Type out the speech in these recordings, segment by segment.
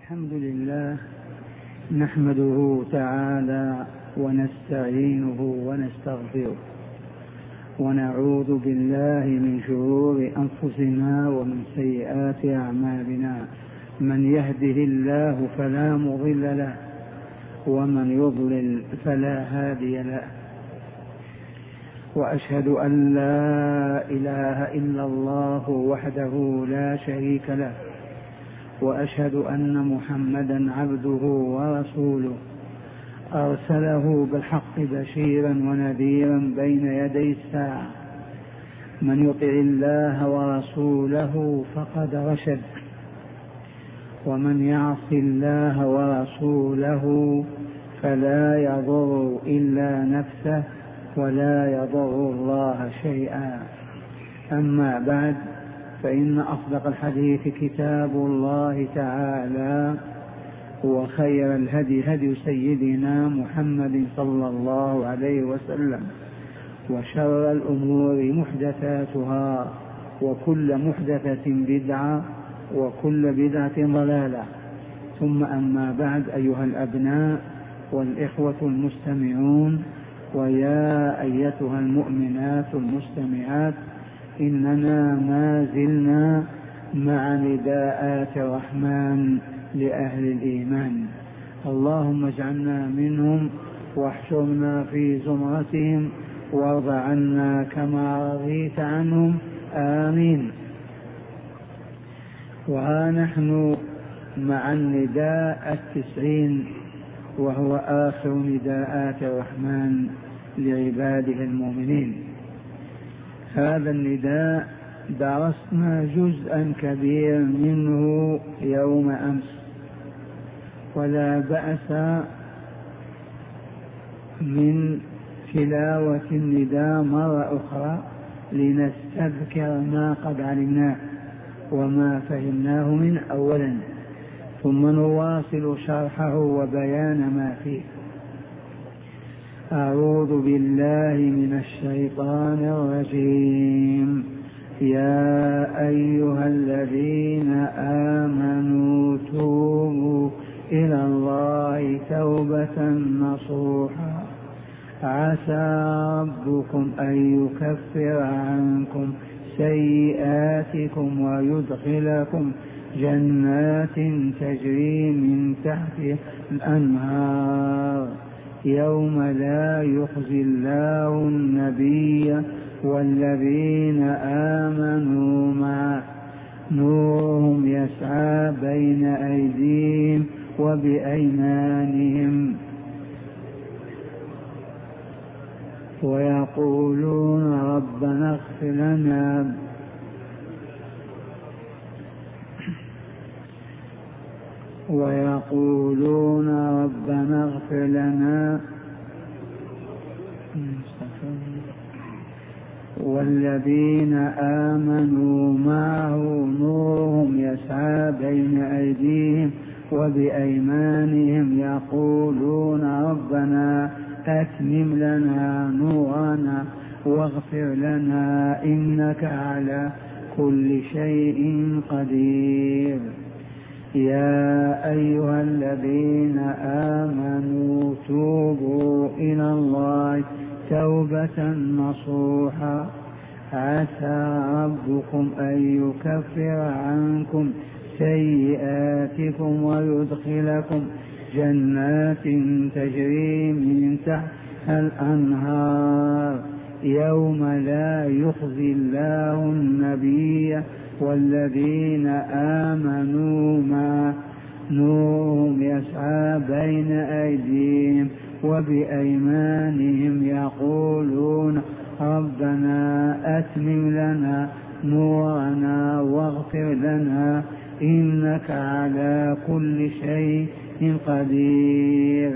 الحمد لله نحمده تعالى ونستعينه ونستغفره ونعوذ بالله من شرور أنفسنا ومن سيئات أعمالنا. من يهده الله فلا مضل له ومن يضلل فلا هادي له، وأشهد أن لا إله إلا الله وحده لا شريك له، وأشهد أن محمدا عبده ورسوله أرسله بالحق بشيرا ونذيرا بين يدي الساعة. من يطع الله ورسوله فقد رشد، ومن يعص الله ورسوله فلا يضر إلا نفسه ولا يضر الله شيئا. أما بعد، فإن أصدق الحديث كتاب الله تعالى، وخير الهدي هدي سيدنا محمد صلى الله عليه وسلم، وشر الأمور محدثاتها، وكل محدثة بدعة، وكل بدعة ضلالة. ثم أما بعد، أيها الأبناء والإخوة المستمعون، ويا أيتها المؤمنات المستمعات، إننا ما زلنا مع نداءات الرحمن لأهل الإيمان. اللهم اجعلنا منهم واحشرنا في زمرتهم وارض عنا كما رضيت عنهم، آمين. وها نحن مع النداء 90، وهو آخر نداءات الرحمن لعباده المؤمنين. هذا النداء درسنا جزءا كبيرا منه يوم أمس، ولا بأس من تلاوة النداء مرة أخرى لنستذكر ما قد علمناه وما فهمناه من أولا، ثم نواصل شرحه وبيان ما فيه. أعوذ بالله من الشيطان الرجيم. يا أيها الذين آمنوا توبوا إلى الله توبة نصوحا عسى ربكم أن يكفر عنكم سيئاتكم ويدخلكم جنات تجري من تحتها الأنهار يوم لا يخزي الله النبي والذين آمنوا معه نورهم يسعى بين أيديهم وبأيمانهم ويقولون ربنا اغفر لنا والذين آمنوا معه نورهم يسعى بين أيديهم وبأيمانهم يقولون ربنا أتمم لنا نورنا واغفر لنا إنك على كل شيء قدير. يا أيها الذين آمنوا توبوا إلى الله توبة نصوحا عسى ربكم أن يكفر عنكم سيئاتكم ويدخلكم جنات تجري من تحتها الأنهار يوم لا يخزي الله النبي والذين آمنوا معه نورهم يسعى بين أيديهم وبأيمانهم يقولون ربنا أتمم لنا نورنا واغفر لنا إنك على كل شيء قدير.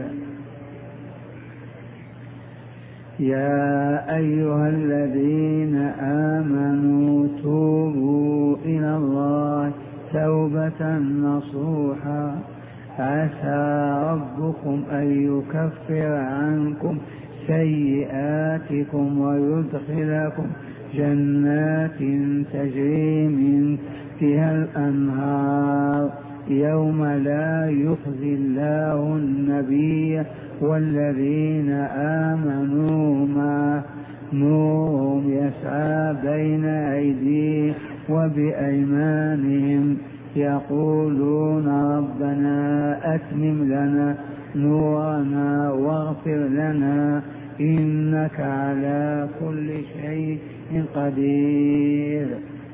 يا أيها الذين آمنوا توبوا إلى الله توبة نصوحا عسى ربكم أن يكفر عنكم سيئاتكم ويدخلكم جنات تجري من تحتها الأنهار يوم لا يخزي الله النبي والذين آمنوا معه نورهم يسعى بين أيديهم وبأيمانهم يقولون ربنا أتمم لنا نورنا واغفر لنا إنك على كل شيء قدير.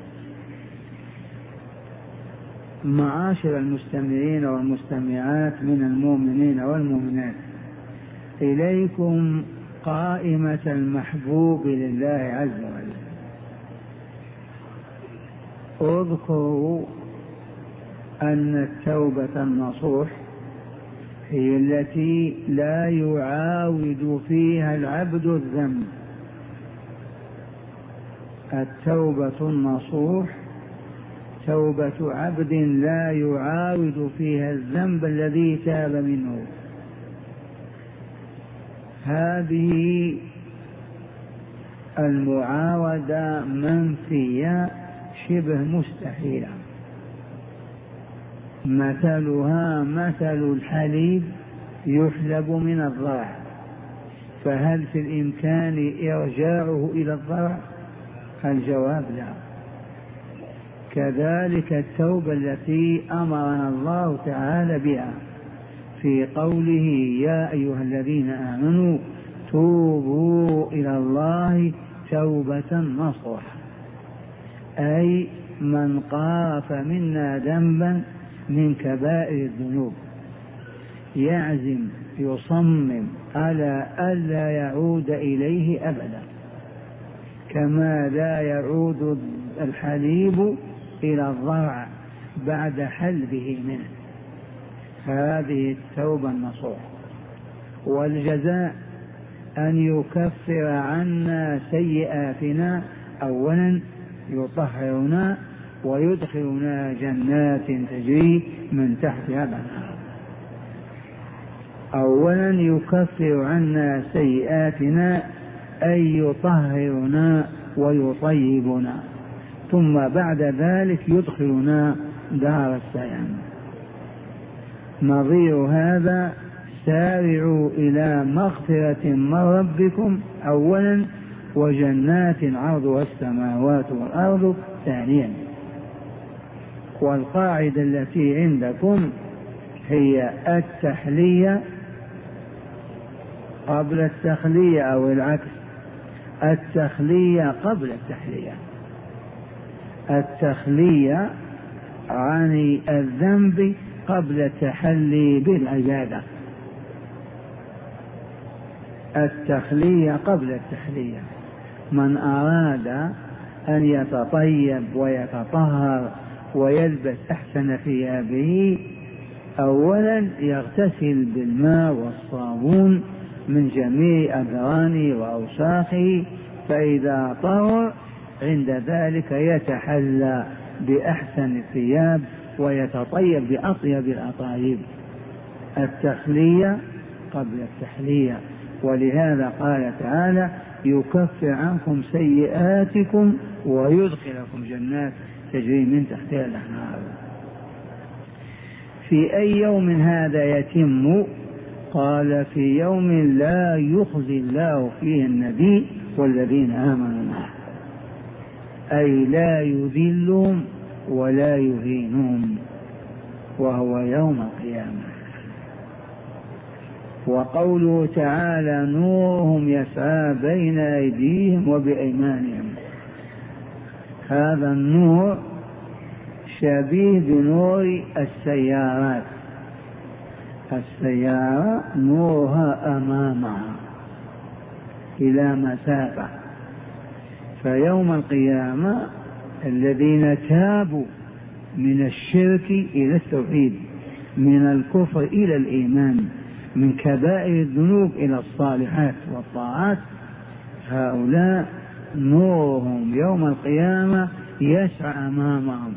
معاشر المستمعين والمستمعات من المؤمنين والمؤمنات، إليكم قائمة المحبوب لله عز وجل. اذكروا أن التوبة النصوح هي التي لا يعاود فيها العبد الذنب. التوبة النصوح توبة عبد لا يعاود فيها الذنب الذي تاب منه. هذه المعاودة منفية شبه مستحيلة. مثلها مثل الحليب يحلب من الضرع، فهل في الإمكان إرجاعه إلى الضرع؟ الجواب لا. كذلك التوبة التي أمرنا الله تعالى بها في قوله يا أيها الذين آمنوا توبوا إلى الله توبة نصوحا، أي من قاف منا ذنبا من كبائر الذنوب يعزم يصمم على ألا يعود إليه أبدا، كما لا يعود الحليب إلى الضرع بعد حلبه منه. هذه التوبة النصوح. والجزاء أن يكفر عنا سيئاتنا، أولا يطهرنا ويدخلنا جنات تجري من تحتها الأنهار. أولا يكفر عنا سيئاتنا أي يطهرنا ويطيبنا، ثم بعد ذلك يدخلنا دار السلام. نظير هذا سارعوا إلى مغفرة من ربكم أولا وجنات عرضها السماوات والأرض ثانيا. والقاعدة التي عندكم هي التحلية قبل التخلية أو العكس، التخلية قبل التحلية. التخلية عن الذنب قبل التحلي بالعبادة، التخلية قبل التحلية. من أراد أن يتطيب ويتطهر ويلبس أحسن ثيابه أولا يغتسل بالماء والصابون من جميع أدرانه وأوساخه، فإذا طهر عند ذلك يتحلى بأحسن الثياب ويتطيب بأطيب الأطايب. التخلية قبل التحلية. ولهذا قال تعالى يكفر عنكم سيئاتكم ويدخلكم جنات تجري من تحتها الأنهار. في أي يوم هذا يتم؟ قال في يوم لا يخزي الله فيه النبي والذين آمنوا معه، أي لا يذلهم ولا يهينهم، وهو يوم القيامة. وقوله تعالى نورهم يسعى بين أيديهم وبأيمانهم، هذا النور شبيه بنور السيارات. السيارة نورها أمامها إلى مسافة، فيوم القيامة الذين تابوا من الشرك إلى التوحيد، من الكفر إلى الإيمان، من كبائر الذنوب إلى الصالحات والطاعات، هؤلاء نورهم يوم القيامة يسعى أمامهم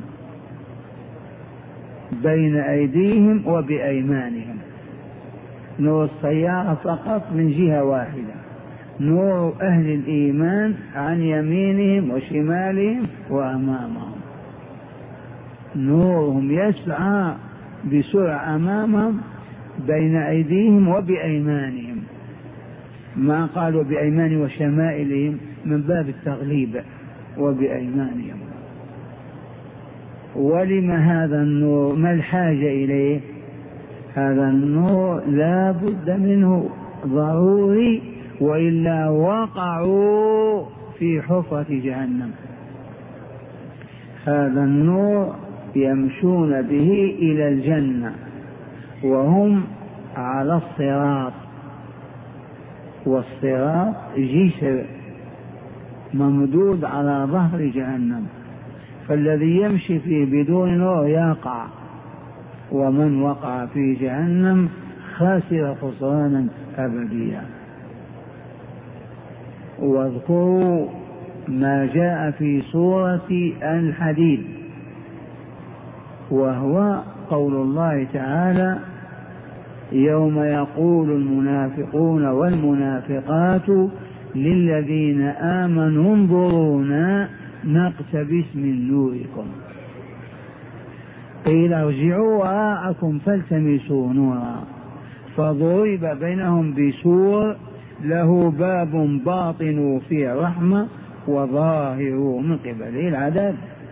بين أيديهم وبأيمانهم. نور السيارة فقط من جهة واحدة، نور أهل الإيمان عن يمينهم وشمالهم وأمامهم. نورهم يسعى بسرعة أمامهم بين أيديهم وبأيمانهم، ما قالوا بأيمان وشمائلهم من باب التغليب، وبأيمانهم. ولم هذا النور؟ ما الحاجة إليه؟ هذا النور لا بد منه ضروري، وإلا وقعوا في حفرة جهنم. هذا النور يمشون به إلى الجنة وهم على الصراط، والصراط جسر ممدود على ظهر جهنم، فالذي يمشي فيه بدون نور يقع، ومن وقع في جهنم خاسر خسرانا أبديا. واذكروا ما جاء في سورة الحديد، وهو قول الله تعالى: يوم يقول المنافقون والمنافقات للذين آمنوا انظرونا نقتبس من نوركم قيل ارجعوا وراءكم فالتمسوا نورا فضرب بينهم بسور له باب باطن فيه رحمة وظاهر من قبله العذاب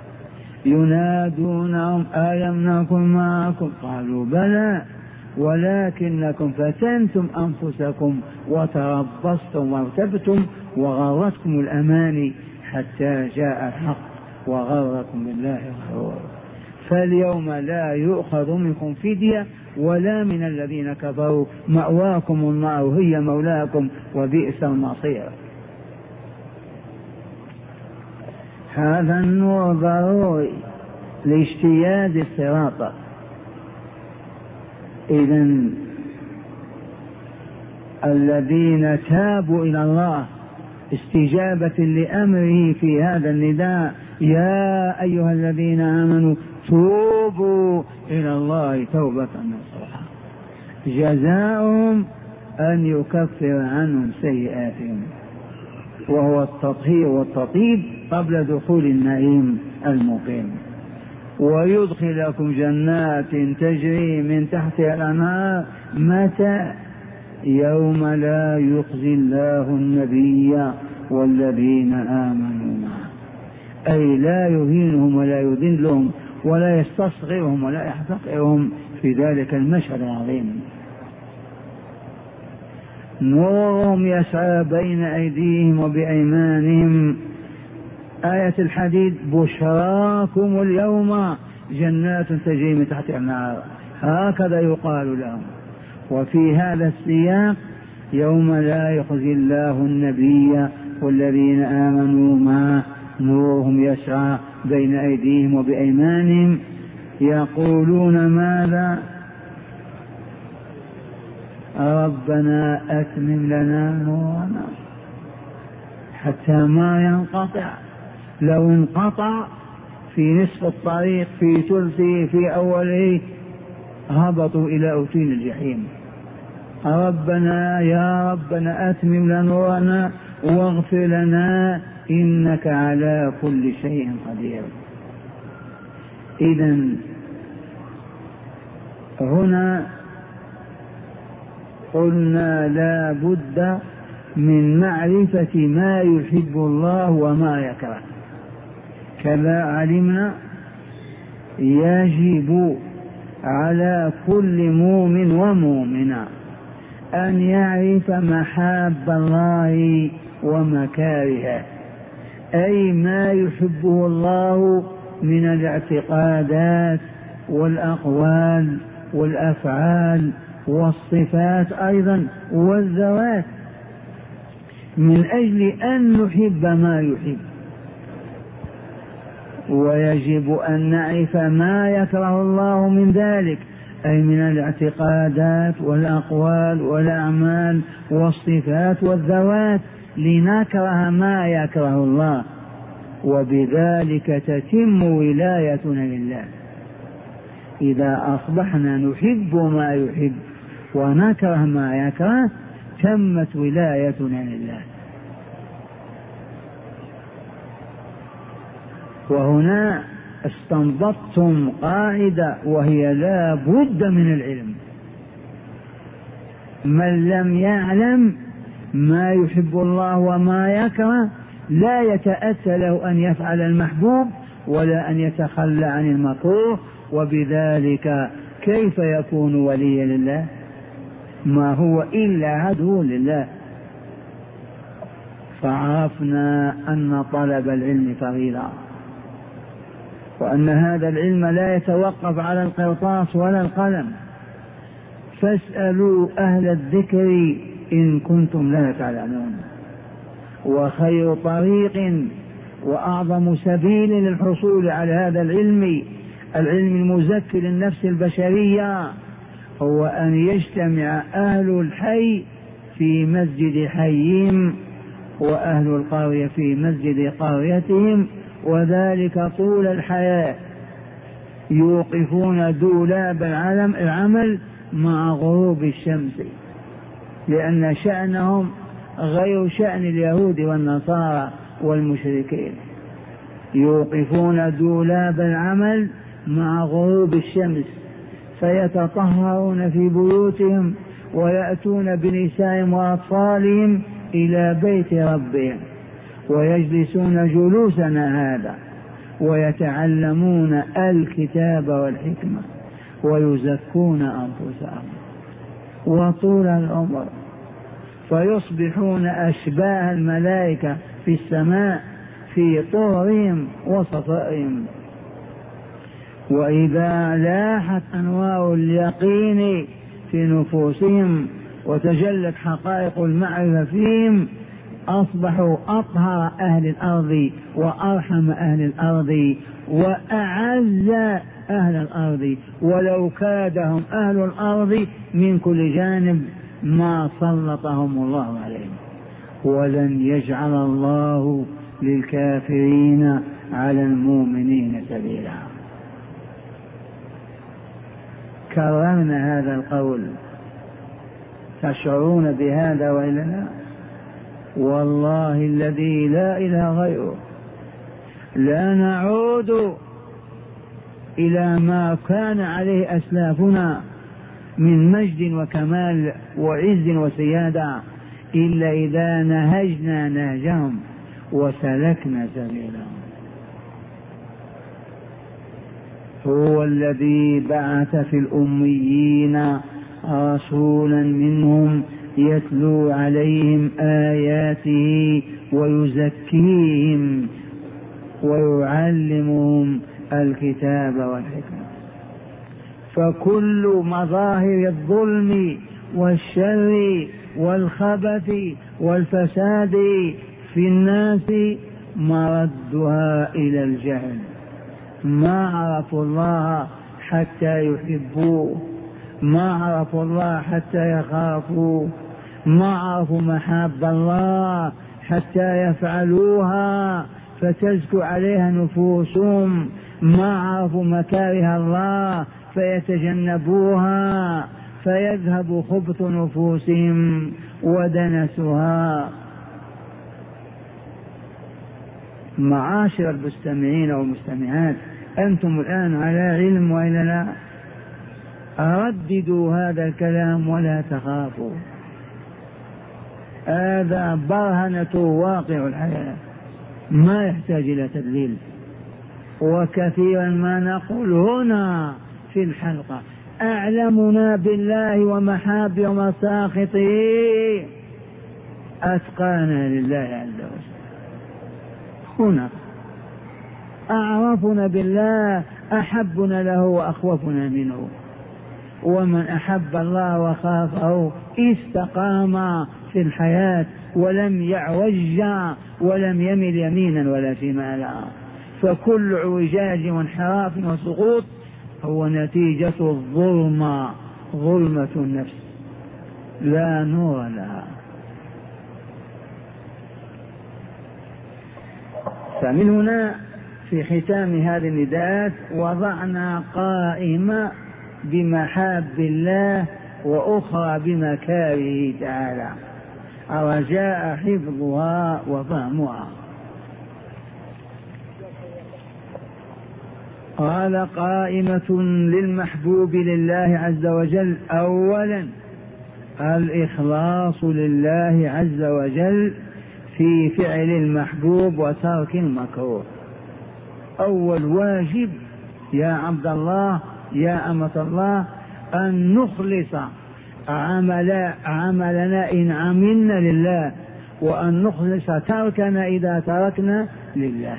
ينادونهم ألم نكن معكم قالوا بلى ولكنكم فتنتم أنفسكم وتربصتم وارتبتم وغرتكم الأماني حتى جاء الحق وغركم بالله الغرور فاليوم لا يؤخذ منكم فدية ولا من الذين كفروا مأواكم النار هي مولاكم وبئس المصير. هذا النور ضروري لاجتياز الصراط. إذن الذين تابوا إلى الله استجابة لأمره في هذا النداء: يا أيها الذين آمنوا توبوا إلى الله توبة نصوحا، جزاؤهم أن يكفر عنهم سيئاتهم، وهو التطهير والتطيب قبل دخول النعيم المقيم، ويدخلكم جنات تجري من تحتها الأنهار. متى؟ يوم لا يخزي الله النبي والذين آمنوا معه، أي لا يهينهم ولا يذلهم ولا يستصغرهم ولا يحتقرهم في ذلك المشهد العظيم. نورهم يسعى بين أيديهم وبأيمانهم. آية الحديد: بشراكم اليوم جنات تجري من تحتها الأنهار، هكذا يقال لهم. وفي هذا السياق: يوم لا يخزي الله النبي والذين آمنوا معه نورهم يسعى بين أيديهم وبأيمانهم يقولون ماذا؟ ربنا أتمم لنا نورنا حتى ما ينقطع. لو انقطع في نصف الطريق، في ثلثه، في أوله، هبطوا إلى أوتين الجحيم. ربنا يا ربنا أتمم لنا نورنا واغفر لنا إنك على كل شيء قدير. إذن هنا قلنا لا بد من معرفة ما يحب الله وما يكره. كما علمنا يجب على كل مؤمن ومؤمنة أن يعرف محاب الله ومكارهه، أي ما يحبه الله من الاعتقادات والأقوال والأفعال والصفات أيضا والذوات، من أجل أن نحب ما يحب. ويجب أن نعرف ما يكره الله من ذلك، أي من الاعتقادات والأقوال والأعمال والصفات والذوات، لنكره ما يكره الله، وبذلك تتم ولايتنا لله. إذا أصبحنا نحب ما يحب ونكره ما يكره تمت ولايتنا لله. وهنا استنبطتم قاعدة وهي لا بد من العلم. من لم يعلم ما يحب الله وما يكره لا يتأتى له أن يفعل المحبوب ولا أن يتخلى عن المكروه، وبذلك كيف يكون وليا لله؟ ما هو إلا عدو لله. فعرفنا أن طلب العلم فريضة، وأن هذا العلم لا يتوقف على القرطاس ولا القلم. فاسألوا أهل الذكر إن كنتم لا تعلمون. وخير طريق وأعظم سبيل للحصول على هذا العلم المزكي للنفس البشرية هو أن يجتمع أهل الحي في مسجد حيهم وأهل القرية في مسجد قريتهم، وذلك طول الحياة، يوقفون دولاب العمل مع غروب الشمس، لأن شأنهم غير شأن اليهود والنصارى والمشركين. يوقفون دولاب العمل مع غروب الشمس، فيتطهرون في بيوتهم ويأتون بنسائهم وأطفالهم إلى بيت ربهم، ويجلسون جلوسنا هذا ويتعلمون الكتاب والحكمة ويزكون أنفسهم وطول العمر، فيصبحون أشباه الملائكة في السماء في طهرهم وصفائهم. وإذا لاحت أنوار اليقين في نفوسهم وتجلت حقائق المعرفة فيهم أصبحوا أطهر أهل الأرض وأرحم أهل الأرض وأعز أهل الأرض، ولو كادهم أهل الأرض من كل جانب ما سلطهم الله عليهم. ولن يجعل الله للكافرين على المؤمنين سبيلا. كررنا هذا القول، تشعرون بهذا وإلا لا؟ والله الذي لا إله غيره لا نعود إلى ما كان عليه أسلافنا من مجد وكمال وعز وسيادة إلا إذا نهجنا نهجهم وسلكنا سبيلهم. هو الذي بعث في الأميين رسولا منهم يتلو عليهم آياته ويزكيهم ويعلمهم الكتاب والحكمة. فكل مظاهر الظلم والشر والخبث والفساد في الناس مردها إلى الجهل. ما عرفوا الله حتى يحبوه، ما عرفوا الله حتى يخافوه، ما عرفوا محاب الله حتى يفعلوها فتزكو عليها نفوسهم، ما عرفوا مكاره الله فيتجنبوها فيذهب خبث نفوسهم ودنسها. معاشر المستمعين والمستمعات، أنتم الآن على علم وإلا لا؟ رددوا هذا الكلام ولا تخافوا، هذا برهنة واقع الحياة ما يحتاج إلى تدليل. وكثيرا ما نقول هنا في الحلقة أعلمنا بالله ومحابه ومساخطه أتقانا لله عز وجل. هنا أعرفنا بالله أحبنا له وأخوفنا منه. ومن أحب الله وخافه استقام في الحياة ولم يعوج ولم يمل يمينا ولا شمالا. فكل اعوجاج وانحراف وسقوط هو نتيجة الظلمة، ظلمة النفس لا نور لها. فمن هنا في ختام هذه النداءات وضعنا قائمة بمحاب الله وأخرى بمكاره تعالى رجاء حفظها وفهمها. قال قائمة للمحبوب لله عز وجل: أولا الإخلاص لله عز وجل في فعل المحبوب وترك المكروه. أول واجب يا عبد الله يا أمة الله أن نخلص عملنا إن عملنا لله، وأن نخلص تركنا إذا تركنا لله.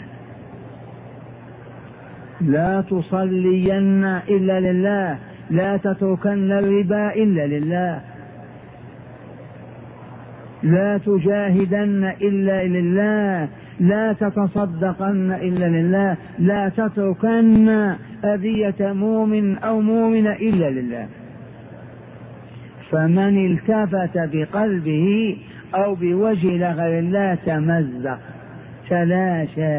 لا تصلين إلا لله، لا تتركن الربا إلا لله، لا تجاهدن إلا لله، لا تتصدقن إلا لله، لا تتركن أذية مؤمن أو مؤمنة إلا لله. فمن التفت بقلبه أو بوجه لغير الله تمزق تلاشى.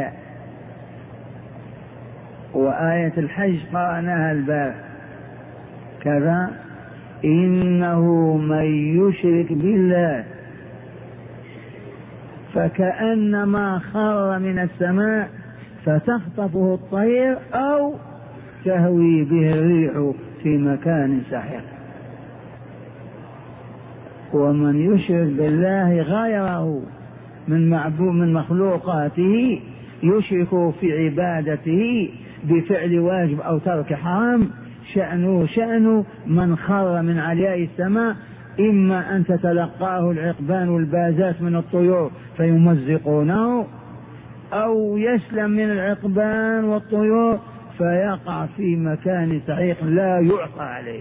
وآية الحج قرأناها الباب كذا: إنه من يشرك بالله فكأنما خر من السماء فتخطفه الطير أو تهوي به الريح في مكان سحيق. ومن يشرك بالله غيره من مخلوقاته يشرك في عبادته بفعل واجب أو ترك حرام، شأنه شأن من خر من علياء السماء، إما أن تتلقاه العقبان والبازات من الطيور فيمزقونه، أو يسلم من العقبان والطيور فيقع في مكان سحيق لا يعصى عليه.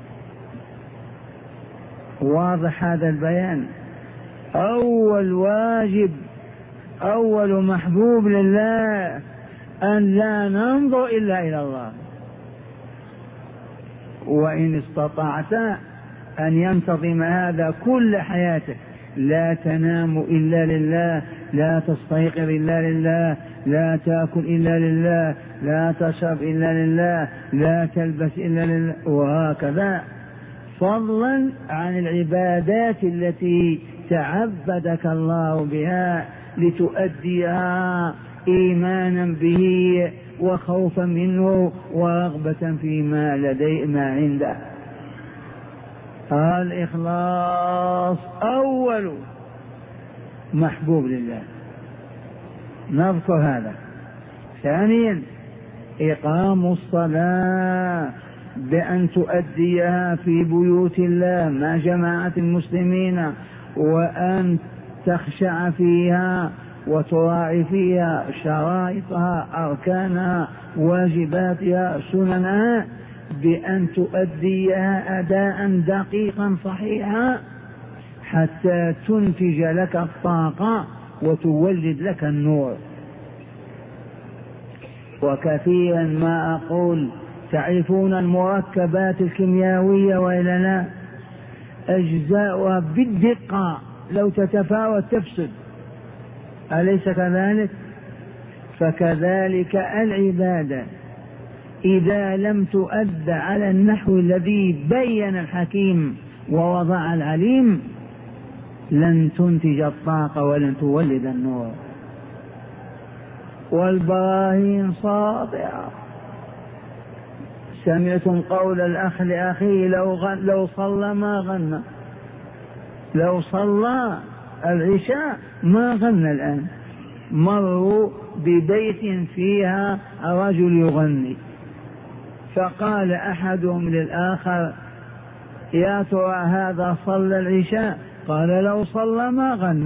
واضح هذا البيان؟ أول واجب أول محبوب لله أن لا ننظر إلا إلى الله. وإن استطعت أن ينتظم هذا كل حياتك: لا تنام إلا لله، لا تستيقظ إلا لله، لا تأكل إلا لله، لا تشرب إلا لله، لا تلبس إلا لله، وهكذا، فضلا عن العبادات التي تعبدك الله بها لتؤديها إيمانا به وخوفا منه ورغبة فيما لديه ما عنده. الإخلاص أول محبوب لله، نذكر هذا. ثانيا إقام الصلاة بأن تؤديها في بيوت الله مع جماعة المسلمين، وأن تخشع فيها وتراعي فيها شرائطها أركانها واجباتها سننها، بأن تؤديها أداء دقيقا صحيحا حتى تنتج لك الطاقة وتولد لك النور. وكثيرا ما أقول: تعرفون المركبات الكيميائية وإلا لا؟ أجزاؤها بالدقة لو تتفاوت تفسد، أليس كذلك؟ فكذلك العبادة إذا لم تؤد على النحو الذي بين الحكيم ووضع العليم لن تنتج الطاقة ولن تولد النور. والبراهين ساطعة. سمعتم قول الأخ لأخيه: لو صلى ما غنى، لو صلى العشاء ما غنى. الآن مروا ببيت فيها رجل يغني، فقال أحدهم للآخر: يا ترى هذا صلى العشاء؟ قال: لو صلى ما غنى.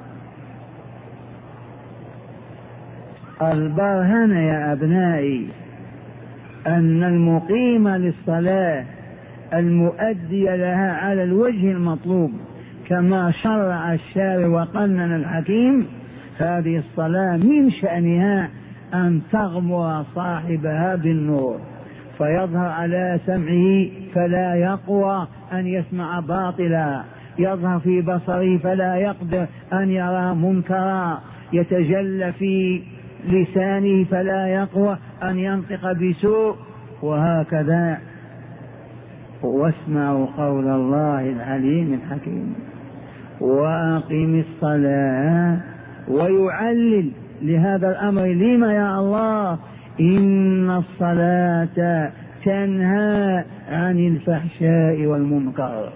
البرهن يا أبنائي أن المقيم للصلاة المؤدي لها على الوجه المطلوب كما شرع الشارع وقنن الحكيم، هذه الصلاة من شأنها أن تغمر صاحبها بالنور، فيظهر على سمعه فلا يقوى أن يسمع باطلا، يظهر في بصره فلا يقدر أن يرى منكرا، يتجلى في لسانه فلا يقوى أن ينطق بسوء، وهكذا. واسمعوا قول الله العليم الحكيم: وأقم الصلاة. ويعلل لهذا الأمر: لما يا الله؟ إن الصلاة تنهى عن الفحشاء والمنكر،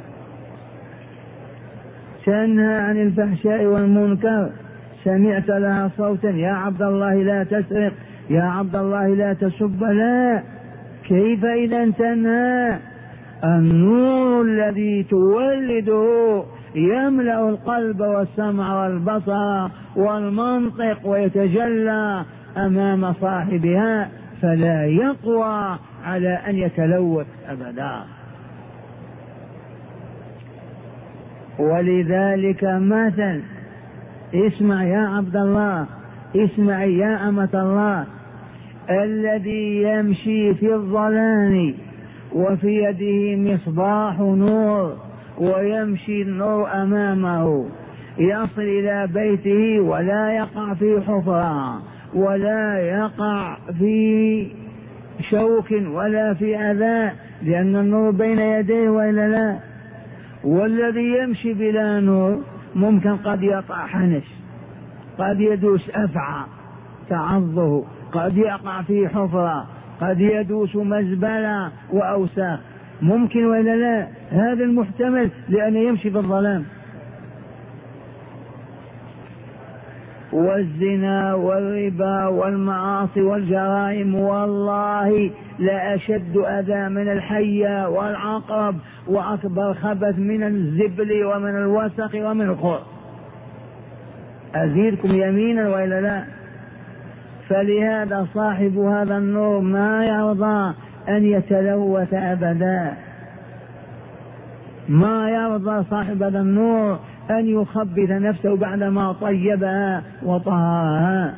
تنهى عن الفحشاء والمنكر. سمعت لها صوتا يا عبد الله لا تسرق، يا عبد الله لا تسب، لا. كيف إذا تنهى؟ النور الذي تولده يملأ القلب والسمع والبصر والمنطق ويتجلى أمام صاحبها، فلا يقوى على أن يتلوث أبدا. ولذلك مثل، اسمع يا عبد الله، اسمعي يا أمة الله، الذي يمشي في الظلام وفي يده مصباح نور ويمشي النور أمامه، يصل إلى بيته ولا يقع في حفرة ولا يقع في شوك ولا في أذى، لأن النور بين يديه وإلا لا. والذي يمشي بلا نور ممكن قد يقع حنش، قد يدوس أفعى تعضه، قد يقع في حفرة، قد يدوس مزبلة وأوساخ، ممكن ولا لا؟ هذا المحتمل لأنه يمشي في الظلام. والزنا والربا والمعاصي والجرائم والله لأشد أذى من الحية والعقرب، وأكبر خبث من الزبل ومن الوسخ ومن الخور. أزيدكم يمينا وإلا لا؟ فلهذا صاحب هذا النور ما يرضى أن يتلوث أبدا، ما يرضى صاحب هذا النور أن يخبث نفسه بعدما طيبها وطهرها.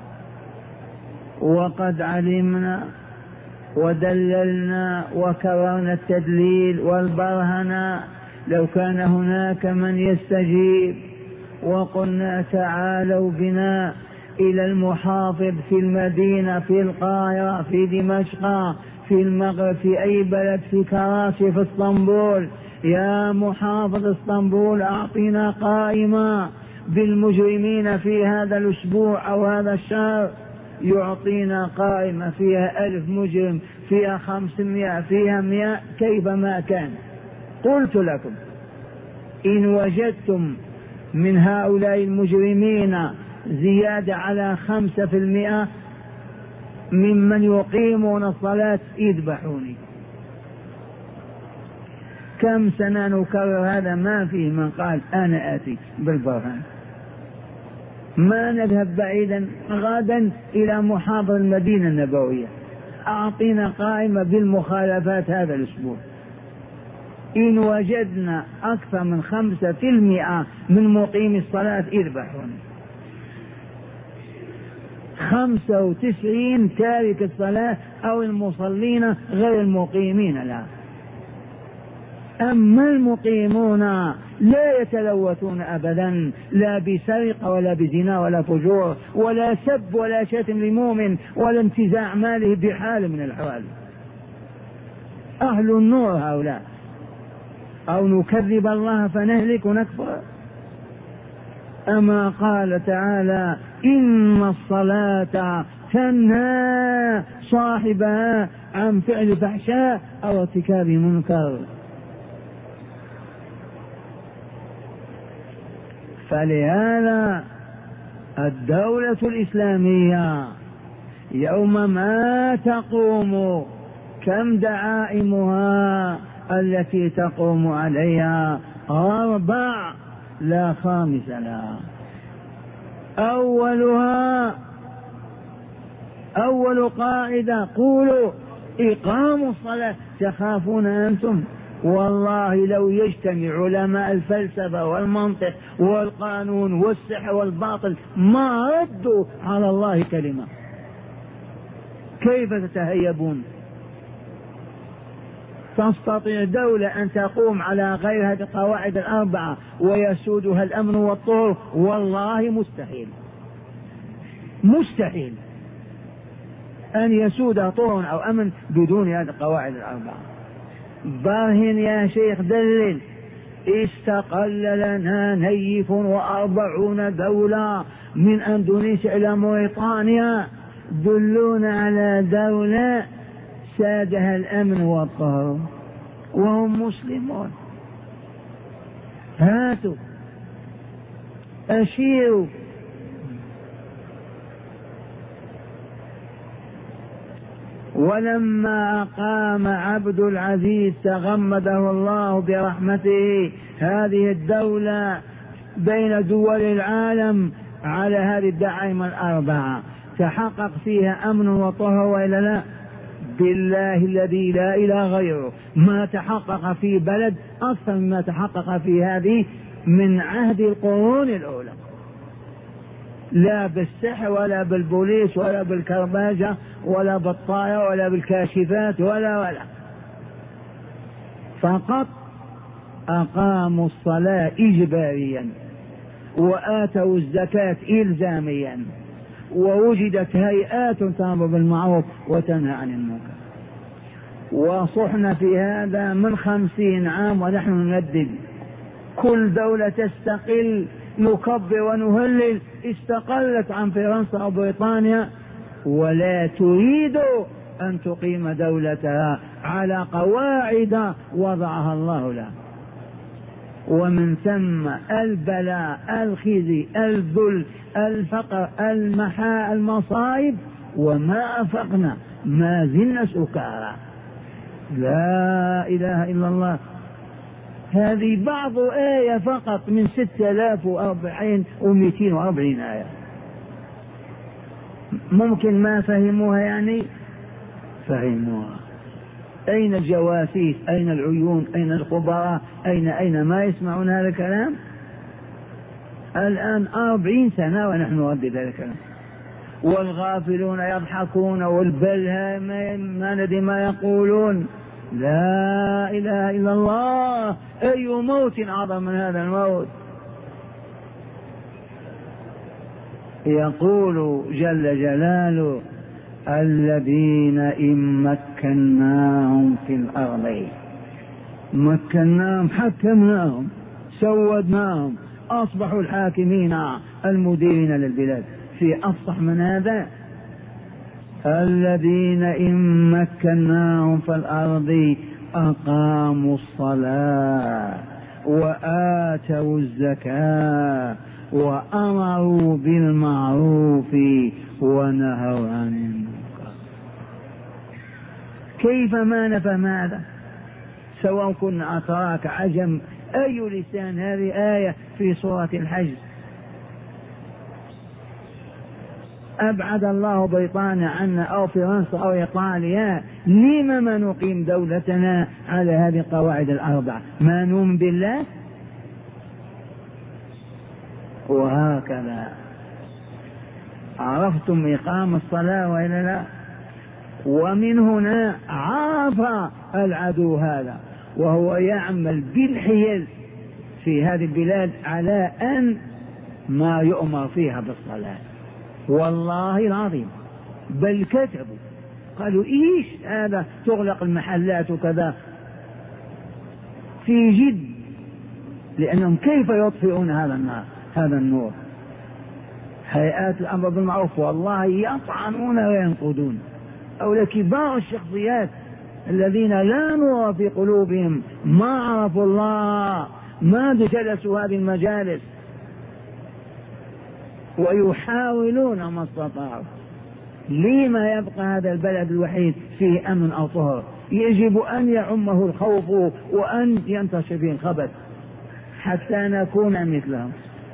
وقد علمنا ودللنا وكررنا التدليل والبرهنة، لو كان هناك من يستجيب وقلنا تعالوا بنا إلى المحافظ في المدينة، في القاهرة، في دمشق، في المغرب، في أي بلد، في كراسي، في اسطنبول، يا محافظ اسطنبول أعطينا قائمة بالمجرمين في هذا الأسبوع أو هذا الشهر، يعطينا قائمة فيها 1000 مجرم، فيها 500، فيها 100، كيفما كان. قلت لكم إن وجدتم من هؤلاء المجرمين زيادة على 5% ممن يقيمون الصلاة اذبحوني. كم سنة نكرر هذا، ما فيه من قال أنا آتي بالبرهان. ما نذهب بعيدا، غدا إلى محافظ المدينة النبوية أعطينا قائمة بالمخالفات هذا الأسبوع. إن وجدنا أكثر من 5% من مقيم الصلاة اذبحوني. 95 تارك الصلاة أو المصلين غير المقيمين لها. أما المقيمون لا يتلوثون أبدا، لا بسرقة ولا بزنا ولا فجور ولا سب ولا شتم لمؤمن ولا انتزاع ماله بحال من الأحوال. أهل النور هؤلاء. أو نكذب الله فنهلك ونكفر. أما قال تعالى إن الصلاة تنهى صاحبها عن فعل فحشاء أو ارتكاب منكر. فلهذا الدولة الإسلامية يوم ما تقوم كم دعائمها التي تقوم عليها 4 لا خامس لها. أول قاعدة قولوا إقام الصلاة. تخافون أنتم؟ والله لو يجتمع علماء الفلسفة والمنطق والقانون والسحر والباطل ما ردوا على الله كلمة. كيف تتهيبون؟ تستطيع دولة أن تقوم على غير هذه القواعد 4 ويسودها الأمن والطهر؟ والله مستحيل، مستحيل أن يسودها طهر أو أمن بدون هذه القواعد 4. برهن يا شيخ، دلل. استقل لنا نيف 40 دولة من أندونيسيا إلى موريطانيا دلونا على دولة سادها الأمن والطهر وهم مسلمون، هاتوا أشيروا. ولما أقام عبد العزيز تغمده الله برحمته هذه الدولة بين دول العالم على هذه الدعائم الأربعة، تحقق فيها أمن وطهر وإلا لا؟ بالله الذي لا إله غيره ما تحقق في بلد أكثر مما تحقق في هذه من عهد القرون الأولى، لا بالسحر ولا بالبوليس ولا بالكرباجة ولا بالطائرة ولا بالكاشفات ولا فقط أقاموا الصلاة إجباريا وآتوا الزكاة إلزاميا، ووجدت هيئات تأمر بالمعروف وتنهى عن المنكر. وصحنا في هذا من 50 عام ونحن نندد، كل دولة تستقل نكبر ونهلل، استقلت عن فرنسا أو بريطانيا ولا تريد أن تقيم دولتها على قواعد وضعها الله لها. ومن ثم البلاء، الخزي، الذل، الفقر، المحاء، المصائب، وما أفقنا ما زلنا سكارى. لا إله إلا الله. هذه بعض آية فقط من 6240 آية. ممكن ما فهموها يعني؟ فهموها. أين الجواسيس؟ أين العيون؟ أين الخبراء؟ أين ما يسمعون هذا الكلام؟ الآن 40 سنة ونحن نردد هذا الكلام، والغافلون يضحكون والبلهى ما ندري ما يقولون. لا إله إلا الله. أي موت أعظم من هذا الموت؟ يقول جل جلاله الذين إن مكناهم في الأرض، مكناهم حكمناهم سودناهم أصبحوا الحاكمين المديرين للبلاد، في أفصح من هذا؟ الذين إن مكناهم في الأرض أقاموا الصلاة وآتوا الزكاة وأمروا بالمعروف ونهوا عن المنكر. كيف ما نفهم هذا؟ سواء كنا أتراك عجم أي لسان. هذه آية في سورة الحج. أبعد الله بريطانيا عنا أو فرنسا أو إيطاليا، لما ما نقيم دولتنا على هذه القواعد الأربع؟ ما نؤمن بالله؟ وهكذا عرفتم إقام الصلاة وإلا لا؟ ومن هنا عرف العدو هذا وهو يعمل بالحيل في هذه البلاد على أن ما يؤمر فيها بالصلاة. والله العظيم بل كتبوا قالوا إيش هذا تغلق المحلات وكذا في جد، لأنهم كيف يطفئون هذا النور؟ هيئات الأمر بالمعروف والله يطعنون وينقضون. أو كبار الشخصيات الذين لا نور في قلوبهم، ما عرفوا الله، ما جلسوا هذه المجالس، ويحاولون ما استطاعوا. لما يبقى هذا البلد الوحيد فيه أمن أو طهر؟ يجب أن يعمه الخوف وأن ينتشر فيه الخبث حتى نكون مثلهم.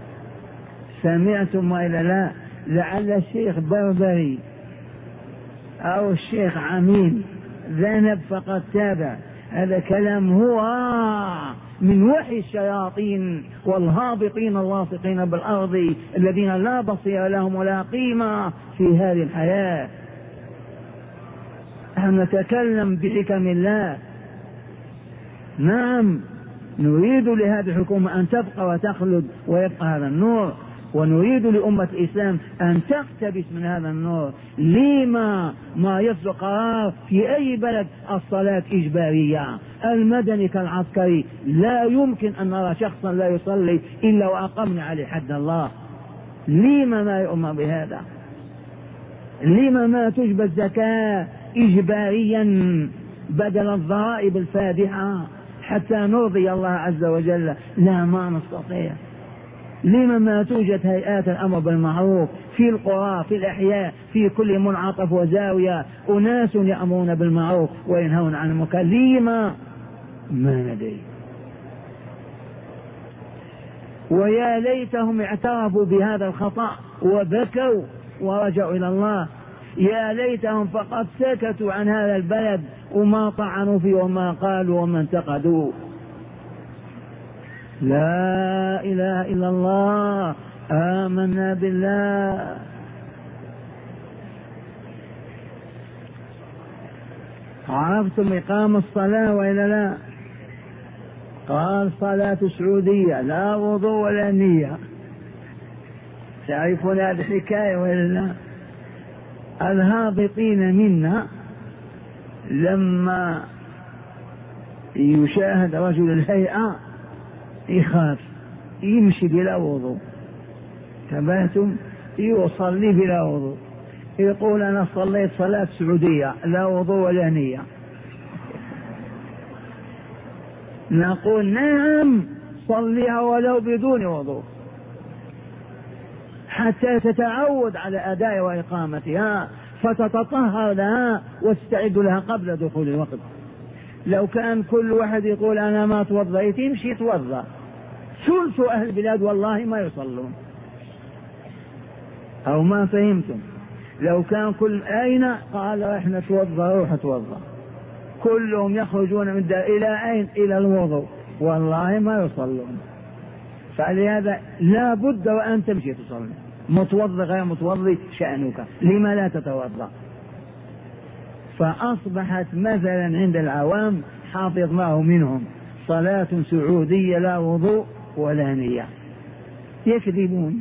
سمعتم وإلا لا؟ لعل الشيخ بربري أو الشيخ عميل ذنب فقد تاب. هذا كلام هو من وحي الشياطين والهابطين اللاصقين بالأرض الذين لا بصير لهم ولا قيمة في هذه الحياة. نحن نتكلم بحكم الله. نعم نريد لهذه الحكومة أن تبقى وتخلد ويبقى هذا النور، ونريد لأمة الإسلام أن تقتبس من هذا النور. لما ما يصدر قرار في أي بلد الصلاة إجبارية، المدني كالعسكري، لا يمكن أن نرى شخصا لا يصلي إلا وأقمنا عليه حد الله. لما ما يؤمر بهذا؟ لما ما تجبى الزكاة إجباريا بدل الضرائب الفادحة حتى نرضي الله عز وجل؟ لا، ما نستطيع. لما ما توجد هيئات الأمر بالمعروف في القرى في الأحياء في كل منعطف وزاوية، أناس يأمرون بالمعروف وينهون عن المنكر؟ لما؟ ما ندري. ويا ليتهم اعترفوا بهذا الخطأ وبكوا ورجعوا إلى الله. يا ليتهم فقد سكتوا عن هذا البلد وما طعنوا فيه وما قالوا وما انتقدوا. لا إله إلا الله، آمنا بالله. عرفتم إقام الصلاة وإلا لا؟ قال صلاة سعودية لا وضوء ولا نية. تعرفون هذه الحكاية وإلا لا؟ الهابطين منا لما يشاهد رجل الهيئة يخاف يمشي بلا وضوء. تبعتم؟ يصلي بلا وضوء، يقول أنا صليت صلاة سعودية لا وضوء ولا نية. نقول نعم صليها ولو بدون وضوء حتى تتعود على أداء وإقامتها فتتطهر لها وتستعد لها قبل دخول الوقت. لو كان كل واحد يقول أنا ما توضيت يمشي يتوضا، ثلث أهل البلاد والله ما يصلون. أو ما فهمتم؟ لو كان كل أين قال احنا توضا روح توضا، كلهم يخرجون من إلى أين؟ إلى الوضوء، والله ما يصلون. فلهذا لا بد وأن تمشي تصلي، متوضي غير متوضي شأنك، لما لا تتوضا؟ فأصبحت مثلا عند العوام حافظناه منهم صلاة سعودية لا وضوء ولا نية. يكذبون.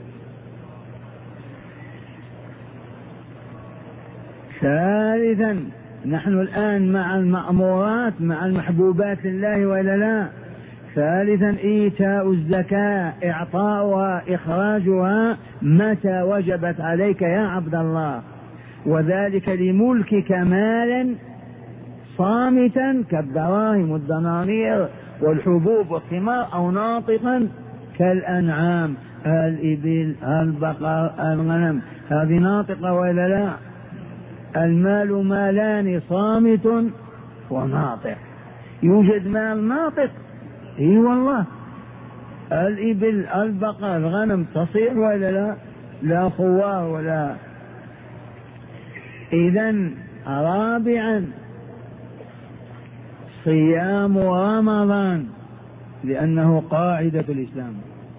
ثالثا، نحن الآن مع المأمورات مع المحبوبات لله ولا لا؟ ثالثا، إيتاء الزكاة، إعطاؤها إخراجها متى وجبت عليك يا عبد الله، وذلك لملكك مالا صامتا كالدراهم والدنانير والحبوب والثمار، أو ناطقا كالأنعام الإبل البقر الغنم، هذه ناطقة ولا لا؟ المال مالان، صامت وناطق. يوجد مال ناطق، اي والله، الإبل البقر الغنم تصيح ولا لا؟ لا خوار ولا. إذن رابعا، صيام رمضان لأنه قاعدة الإسلام.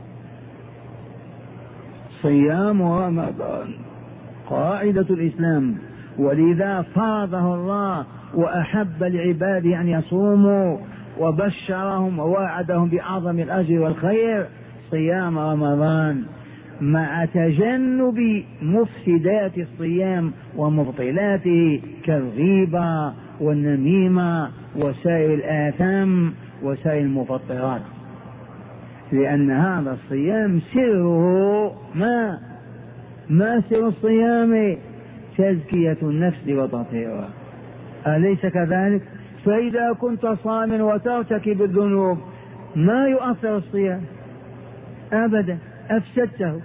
صيام رمضان قاعدة الإسلام، ولذا فرضه الله وأحب العباد أن يصوموا وبشرهم ووعدهم بأعظم الأجر والخير صيام رمضان، مع تجنب مفسدات الصيام ومبطلاته كالغيبة والنميمة وسائر الآثام وسائر المفطرات، لأن هذا الصيام سره ما سر الصيام؟ تزكية النفس وتطهيرها، أليس كذلك؟ فإذا كنت صائما وترتكب الذنوب ما يؤثر الصيام أبدا، أفسدته.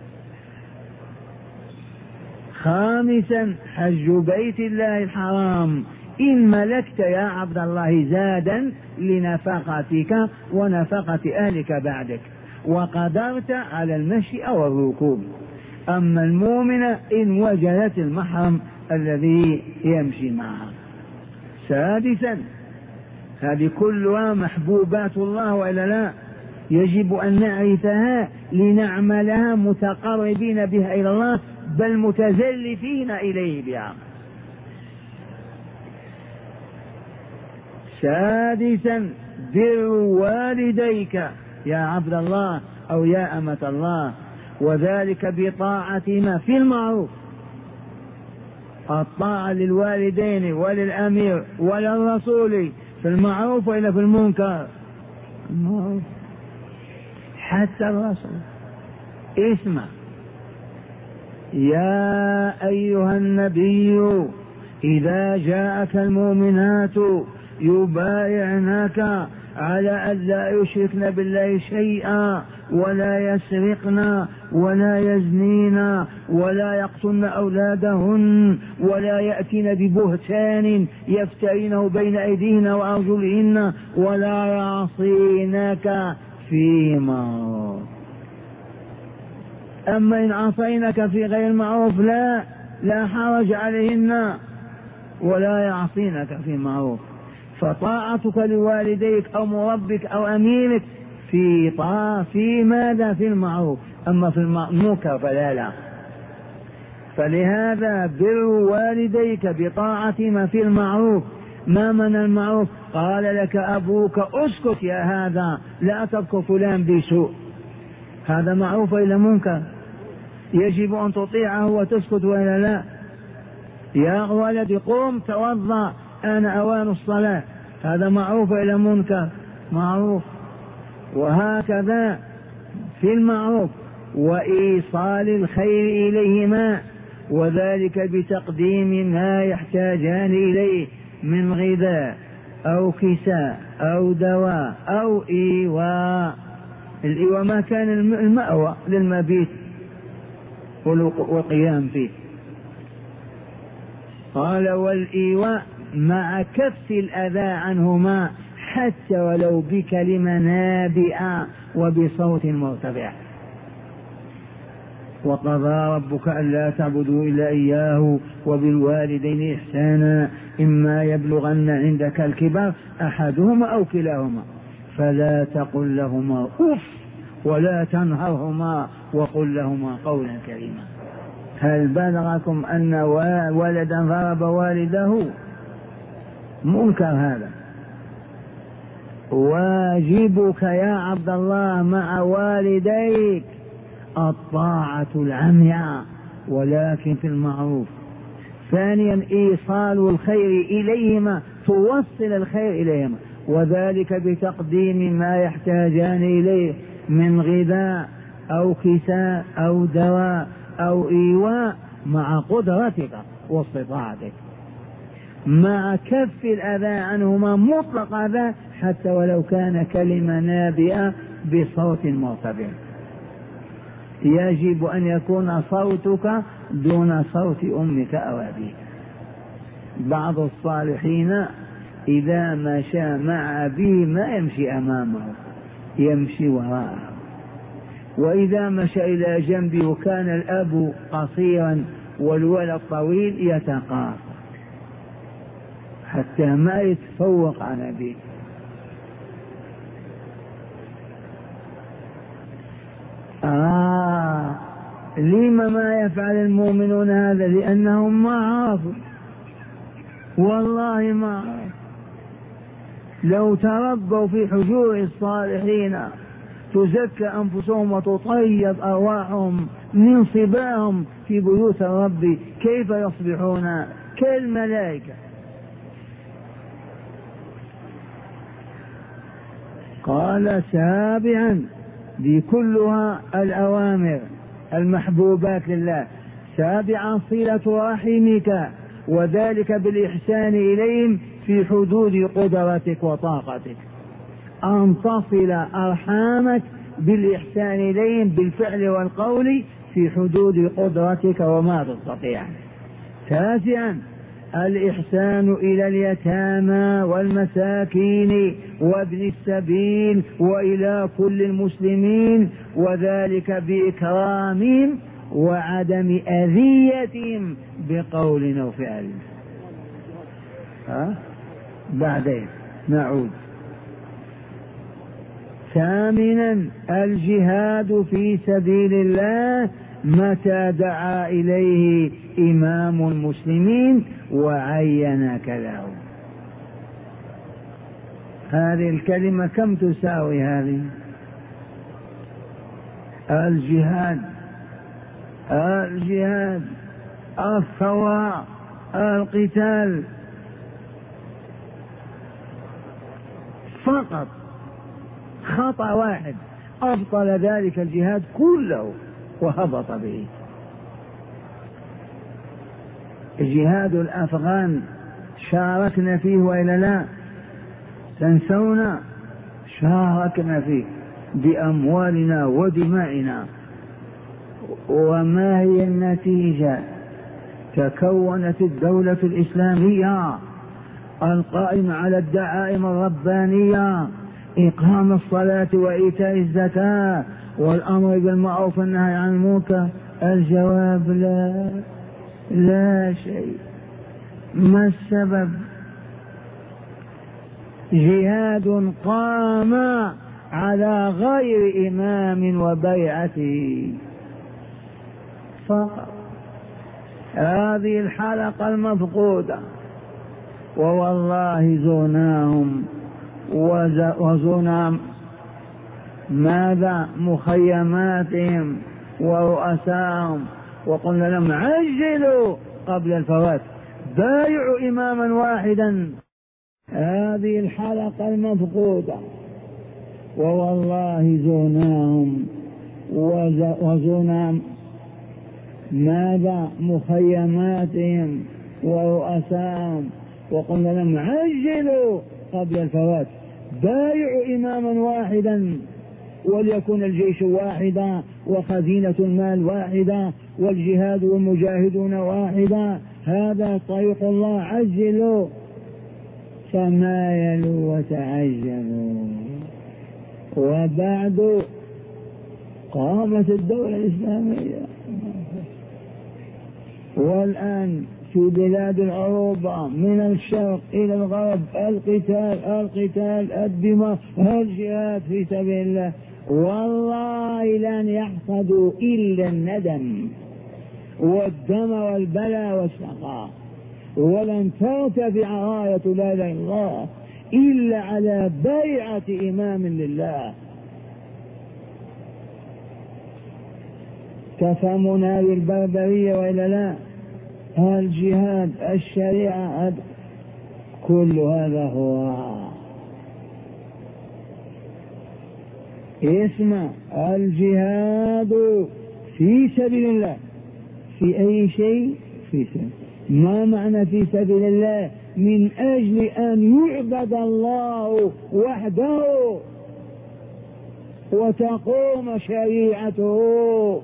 خامسا، حج بيت الله الحرام إن ملكت يا عبد الله زادا لنفقتك ونفقة أهلك بعدك وقدرت على المشي أو الركوب. أما المؤمنة إن وجدت المحرم الذي يمشي معها. سادسا، هذه كلها محبوبات الله وإلا لا؟ يجب أن نعرفها لنعملها متقربين بها إلى الله، بل متزلفين إليه بها. سادسا، بر والديك يا عبد الله أو يا أمة الله، وذلك بطاعتهما في المعروف. الطاعة للوالدين وللأمير وللرسول في المعروف وإلا في المنكر؟ المعروف. حتى الرسول اسمع، يا أيها النبي إذا جاءك المؤمنات يبايعناك على أن لا يشركن بالله شيئا ولا يسرقن ولا يزنين ولا يقتلن أولادهن ولا يأتين ببهتان يفترينه بين أيديهن وأرجلهن ولا يعصينك في معروف. أما إن عصينك في غير معروف لا حرج عليهن ولا يعصينك في معروف. فطاعتك لوالديك أو مربك أو أميرك في ماذا؟ في المعروف. أما في المنكر فلا. فلهذا بر والديك بطاعتهما في المعروف. ما من المعروف؟ قال لك أبوك اسكت يا هذا لا تذكر فلان بسوء، هذا معروف إلى منكر، يجب أن تطيعه وتسكت وإلا لا. يا ولدي قم توضأ أنا أوان الصلاة، هذا معروف إلى منكر، معروف. وهكذا في المعروف وإيصال الخير إليهما، وذلك بتقديم ما يحتاجان إليه من غذاء أو كساء أو دواء أو إيواء. الإيواء ما كان المأوى للمبيت والقيام فيه. قال والإيواء مع كف الأذى عنهما حتى ولو بكلمة نابئة وبصوت مرتفع. وقضى ربك ألا تعبدوا إلا إياه وبالوالدين إحسانا إما يبلغن عندك الكبر أحدهما أو كلاهما فلا تقل لهما أف ولا تنهرهما وقل لهما قولا كريما. هل بلغكم أن ولدا ضرب والده؟ منكر هذا. واجبك يا عبد الله مع والديك الطاعة العمياء ولكن في المعروف. ثانيا إيصال الخير إليهما، توصل الخير إليهما، وذلك بتقديم ما يحتاجان إليه من غذاء أو كساء أو دواء أو إيواء مع قدرتك واستطاعتك، مع كف الأذى عنهما مطلق أذى حتى ولو كان كلمة نابئة بصوت مرتفع. يجب أن يكون صوتك دون صوت أمك أو أبيك. بعض الصالحين إذا مشى مع أبيه ما يمشي أمامه، يمشي وراءه، وإذا مشى إلى جنبه وكان الأب قصيرا والولد طويل يتقاطع حتى ما يتفوق عن أبيه. لما ما يفعل المؤمنون هذا؟ لأنهم ما عرفوا، والله ما عرفوا. لو تربوا في حجور الصالحين تزكى أنفسهم وتطيب أرواحهم من صباهم في بيوت الرب كيف يصبحون كالملائكة. قال سابعا، دي كلها الأوامر المحبوبات لله. سابعا صلة رحمك، وذلك بالإحسان إليهم في حدود قدرتك وطاقتك. أن تصل أرحامك بالإحسان إليهم بالفعل والقول في حدود قدرتك وما تستطيع. تاسعا الإحسان إلى اليتامى والمساكين وابن السبيل وإلى كل المسلمين، وذلك بإكرامهم وعدم أذيتهم بقول أو فعل. بعدين نعود. ثامنا الجهاد في سبيل الله متى دعا إليه إمام المسلمين وعينك له. هذه الكلمة كم تساوي هذه؟ الجهاد، الجهاد، الثوار، القتال فقط. خطأ واحد أبطل ذلك الجهاد كله وهبط به. جهاد الأفغان شاركنا فيه وإلا لا؟ تنسونا؟ شاركنا فيه بأموالنا ودمائنا. وما هي النتيجة؟ تكونت الدولة الإسلامية القائمة على الدعائم الربانية، إقام الصلاة وإيتاء الزكاة والأمر بالمعروف والنهي عن المنكر. الجواب لا شيء. ما السبب؟ جهاد قام على غير إمام وبيعته فقط. هذه الحلقة المفقودة. ووالله زرناهم وزرنا ماذا؟ مخيماتهم ورؤساهم، وقلنا لهم عجلوا قبل الفوات، بايعوا إماما واحدا. هذه الحلقة المفقودة. ووالله زرناهم وزرنا ماذا؟ مخيماتهم ورؤساهم، وقلنا لهم عجلوا قبل الفوات، بايعوا إماما واحدا، وليكن الجيش واحدا وخزينة المال واحدا والجهاد والمجاهدون واحدا. هذا طريق الله. عجلوا فمايلوا وتعجلوا. وبعد قامت الدولة الإسلامية، والآن في بلاد العروبة من الشرق إلى الغرب القتال الدماء الجهاد في سبيل الله. والله لن يحصدوا إلا الندم والدم والبلاء والشقاء، ولن ترتفع راية لا إله إلا الله إلا على بيعة إمام لله. تفهمون هذه البربرية وإلا لا؟ الجهاد، الشريعة، كل هذا هو. اسمع، الجهاد في سبيل الله. في أي شيء؟ في سبيل. ما معنى في سبيل الله؟ من أجل أن يعبد الله وحده وتقوم شريعته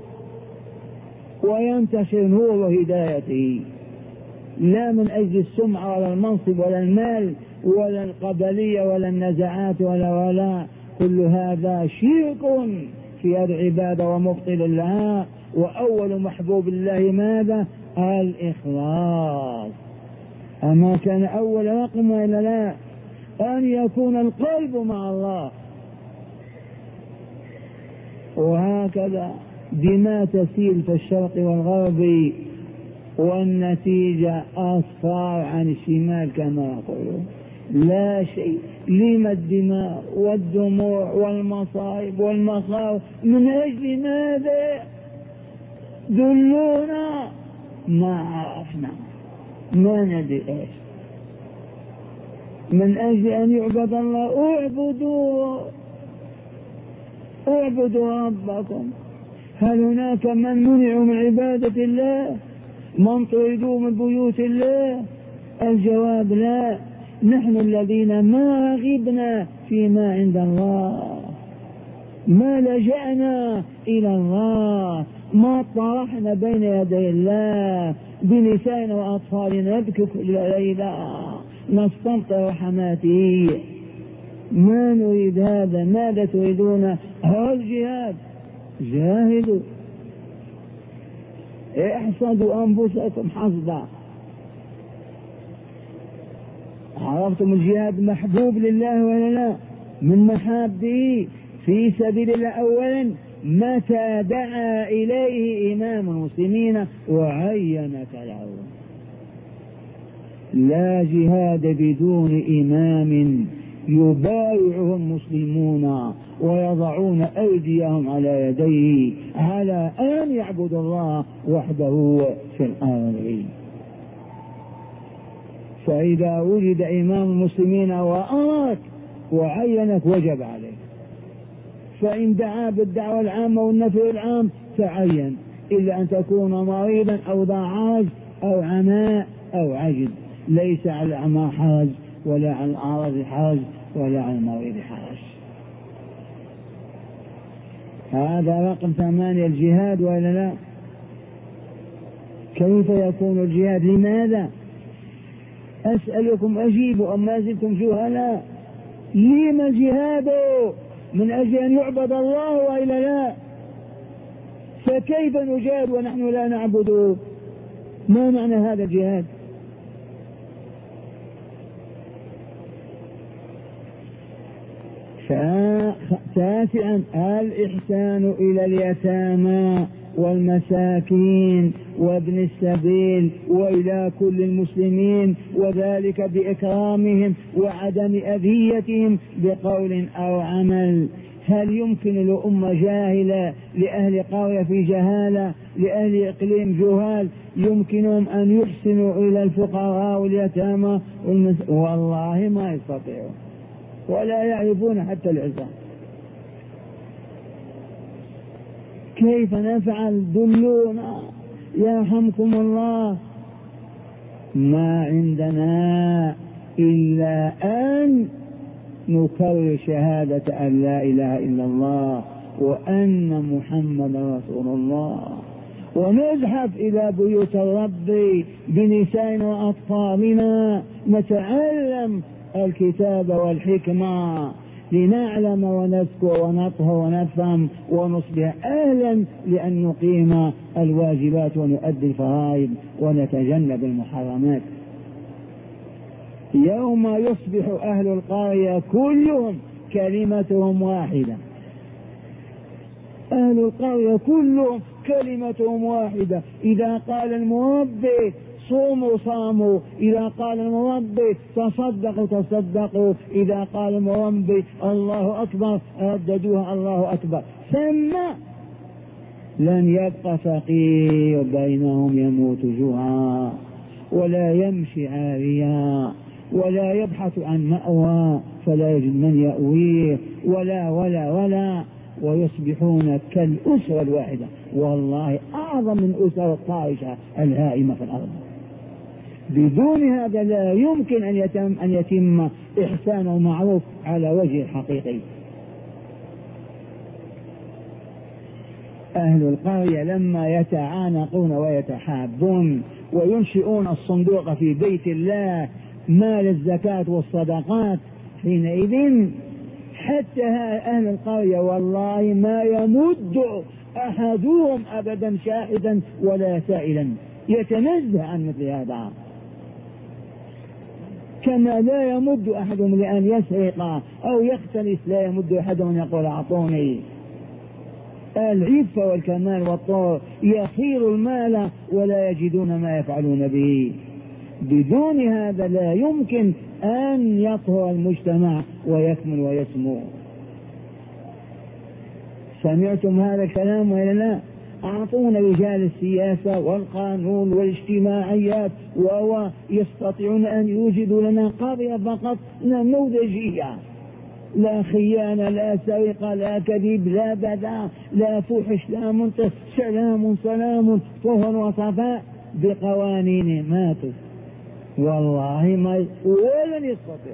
وينتشر نور هدايته، لا من أجل السمعة ولا المنصب ولا المال ولا القبلية ولا النزعات ولا كل هذا شرك في العبادة ومبطل لها. وأول محبوب الله ماذا؟ الإخلاص. أما كان أول رقم وإلا لا؟ أن يكون القلب مع الله. وهكذا دماء تسيل في الشرق والغرب، والنتيجة أصفار عن الشمال كما يقولون. لا شيء. لما الدماء والدموع والمصائب والمخاوف؟ من أجل ماذا؟ دلونا. ما عرفنا، ما ندري ايش. من أجل أن يعبد الله. اعبدوا ربكم. هل هناك من منعوا من عبادة الله؟ من طردوا من بيوت الله؟ الجواب لا. نحن الذين ما رغبنا فيما عند الله، ما لجأنا إلى الله، ما طرحنا بين يدي الله بنسائنا وأطفالنا نبكي كل ليلة نستمطر رحماته. ما نريد هذا. ماذا تريدون؟ هو الجهاد. جاهدوا، احصدوا أنفسكم حصدا. عرفتم الجهاد محبوب لله ولا لا؟ من محابه في سبيل الله. أولا متى دعا إليه إمام المسلمين وعينك له. لا جهاد بدون إمام يبايعه المسلمون ويضعون أيديهم على يديه على أن يعبدوا الله وحده في الأرض. فإذا وجد إمام المسلمين وأمرك وعينك وجب عليه. فإن دعا بالدعوة العامة والنفي العام تعين، إلا أن تكون مريضا أو ذا عاج أو عماء أو عجز، ليس على الأعمى حرج ولا على الأعرج حرج ولا على المريض حرج. هذا رقم 8 الجهاد ولا لا؟ كيف يكون الجهاد؟ لماذا؟ أسألكم أجيبوا أم ما زلتم جهلاء؟ لما الجهاد؟ من أجل أن يعبد الله وإلا لا؟ فكيف نجاهد ونحن لا نعبده؟ ما معنى هذا الجهاد؟ تاسعا الإحسان إلى اليتامى والمساكين وابن السبيل وإلى كل المسلمين، وذلك بإكرامهم وعدم أذيتهم بقول أو عمل. هل يمكن لأمة جاهلة، لأهل قرية في جهالة، لأهل إقليم جهال، يمكنهم أن يحسنوا إلى الفقراء واليتامى والله ما يستطيعون ولا يعرفون حتى العزام. كيف نفعل؟ دلونا يرحمكم الله. ما عندنا إلا أن نكرر شهادة أن لا إله إلا الله وأن محمد رسول الله، ونزحف إلى بيوت الرب بنسائنا وأطفالنا نتعلم الكتاب والحكمة لنعلم ونذكر ونطهر ونفهم ونصبح أهلا لأن نقيم الواجبات ونؤدي الفرائض ونتجنب المحرمات. يوم يصبح أهل القرية كلهم كلمتهم واحدة، أهل القرية كلهم كلمتهم واحدة. إذا قال المربي صوموا صاموا، إذا قال المربي تصدقوا تصدقوا، إذا قال المربي الله أكبر رددوها الله أكبر. ثم لن يبقى فقير بينهم يموت جوعا ولا يمشي عاريا ولا يبحث عن مأوى فلا يجد من يأويه ولا ولا ولا، ويصبحون كالأسرة الواحدة، والله أعظم من أسر الطائشة الهائمة في الأرض. بدون هذا لا يمكن أن يتم إحسان ومعروف على وجه الحقيقي. أهل القرية لما يتعانقون ويتحابون وينشئون الصندوق في بيت الله مال الزكاة والصدقات، حينئذ حتى أهل القرية والله ما يمد أحدهم أبدا شاهدا ولا سائلا، يتنزه عن مثل هذا. كما لا يمد أحدهم لأن يسرق أو يختلس، لا يمد أحدهم يقول أعطوني. العفة والكمال والطور يخير المال ولا يجدون ما يفعلون به. بدون هذا لا يمكن أن يطهر المجتمع ويكمل ويسمو. سمعتم هذا الكلام ولا لا؟ أعطونا رجال السياسة والقانون والاجتماعيات وهو يستطيعون أن يوجدوا لنا قضية فقط نموذجية، لا خيانة لا سرقة لا كذب لا بذاء لا فحش لا منتص، سلام سلام طهر وصفاء بقوانين ماتت. والله ما ولن يستطيع.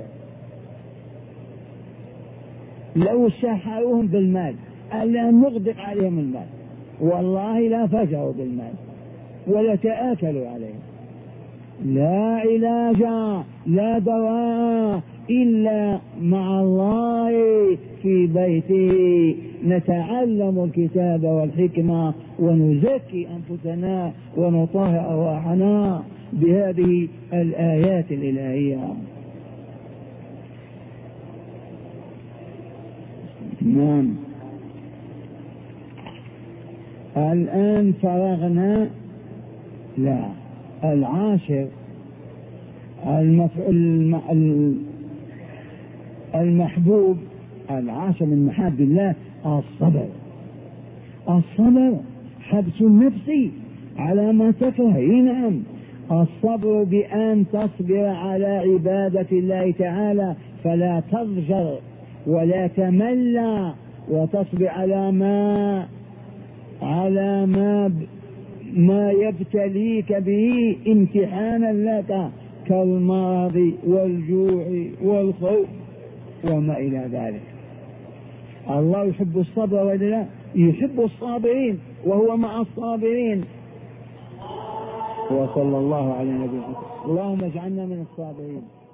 لو سحروهم بالمال ألا نغدق عليهم المال والله لا فجروا بالمال ولا تآكلوا عليه. لا علاج لا دواء إلا مع الله في بيته، نتعلم الكتاب والحكمة ونزكي أنفسنا ونطهر أرواحنا بهذه الآيات الإلهية. نعم. الآن فرغنا. لا، العاشر المحبوب، العاشر من محاب الله الصبر. الصبر حبس النفس على ما تكره. نعم، الصبر بأن تصبر على عبادة الله تعالى فلا تضجر ولا تمل، وتصبر على ما ما يبتليك به امتحانا لك كالمرض والجوع والخوف وما إلى ذلك. الله يحب الصبر ولا لا؟ يحب الصابرين وهو مع الصابرين. وصلى الله على نبينا، اللهم اجعلنا من الصابرين.